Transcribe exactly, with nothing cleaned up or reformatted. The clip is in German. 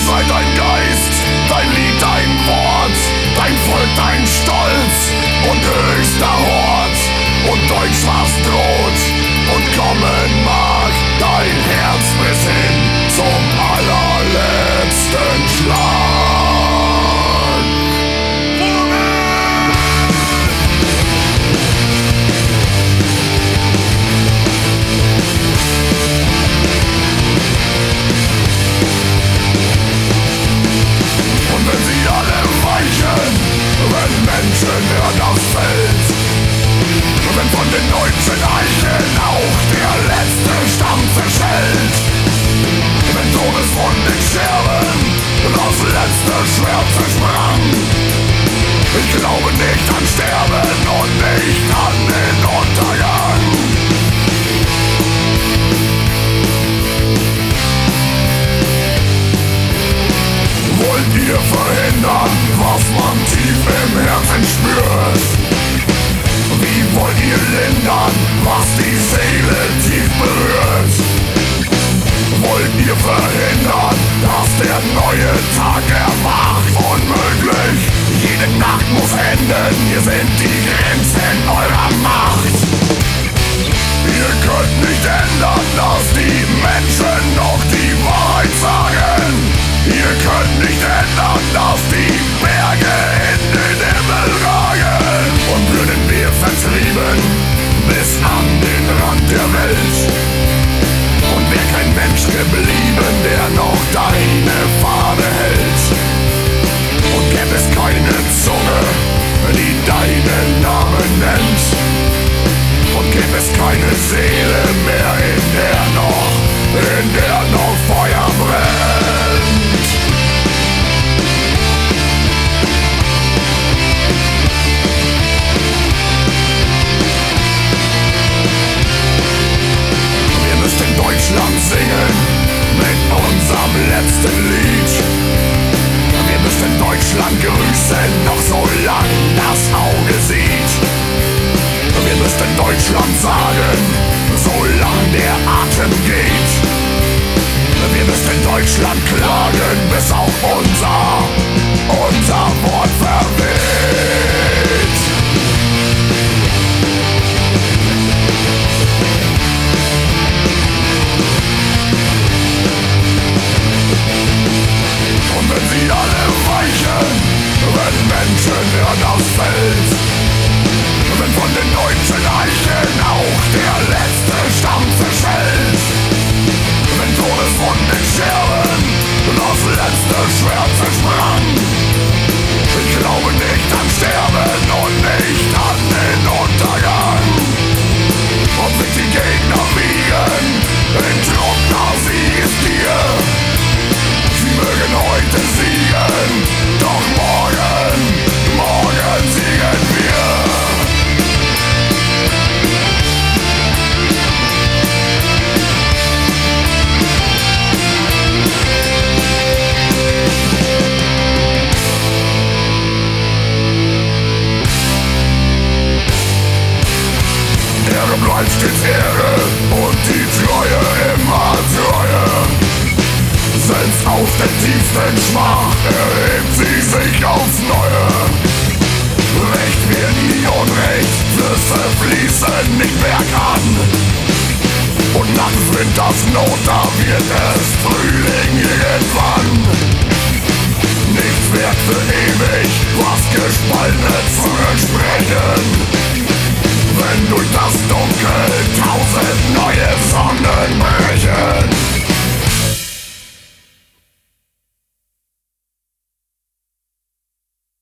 sei dein Geist, dein Lied, dein Wort, dein Volk, dein Stolz und höchster Hort. Und Deutsch, was droht und kommen mag, dein Herz bis hin zum allerletzten Schlag. Und wenn sie alle weichen, wenn Menschen hören aufs Feld, wenn von den deutschen Eichen auch der letzte Stamm zerschellt, wenn todeswundig Scherben das letzte Schwert zersprang, ich glaube nicht an Sterben und nicht an den Untergang. Wollt ihr verhindern, was man tief im Herzen spürt? Wie wollt ihr lindern, was die Seele tief berührt? Wollt ihr verhindern, dass der neue Tag erwacht? Unmöglich, jede Nacht muss enden, hier sind die Grenzen eurer Macht. Ihr könnt nicht ändern, dass die Menschen noch die Wahrheit sagen. Ihr könnt nicht ändern, dass die Berge in den Himmel ragen. Und würden wir vertrieben bis an den Rand der Welt, und wär kein Mensch geblieben, der noch deine Fahne hält, und gäb es keine Zunge, die deinen Namen nennt, und gäb es keine Seele mehr, in der noch, in der noch Feuer brennt. Deutschland singen mit unserem letzten Lied. Wir müssten Deutschland grüßen, noch solang das Auge sieht. Wir müssten Deutschland sagen, solang der Atem geht. Wir müssten Deutschland klagen, bis auch unser, unser Wort verweht. Und wenn sie alle weichen, wenn Menschen hören aufs Feld, wenn von den deutschen Eichen auch der letzte Stamm zerschellt, wenn todeswundig Scherben das letzte Schwert zersprang, ich glaube nicht an Sterben und nicht an den Untergang. Ob sich die Gegner wiegen in trockener Siegesgier, sie mögen heute siegen, doch morgen, morgen siegen wir. Ehre bleibt stets Ehre und die Treue immer Treue. Selbst aus der tiefsten Schmach erhebt sie sich aufs Neue. Recht wird nie Unrecht, Flüsse fließen nicht bergan. Und nach des Winters Not, da wird es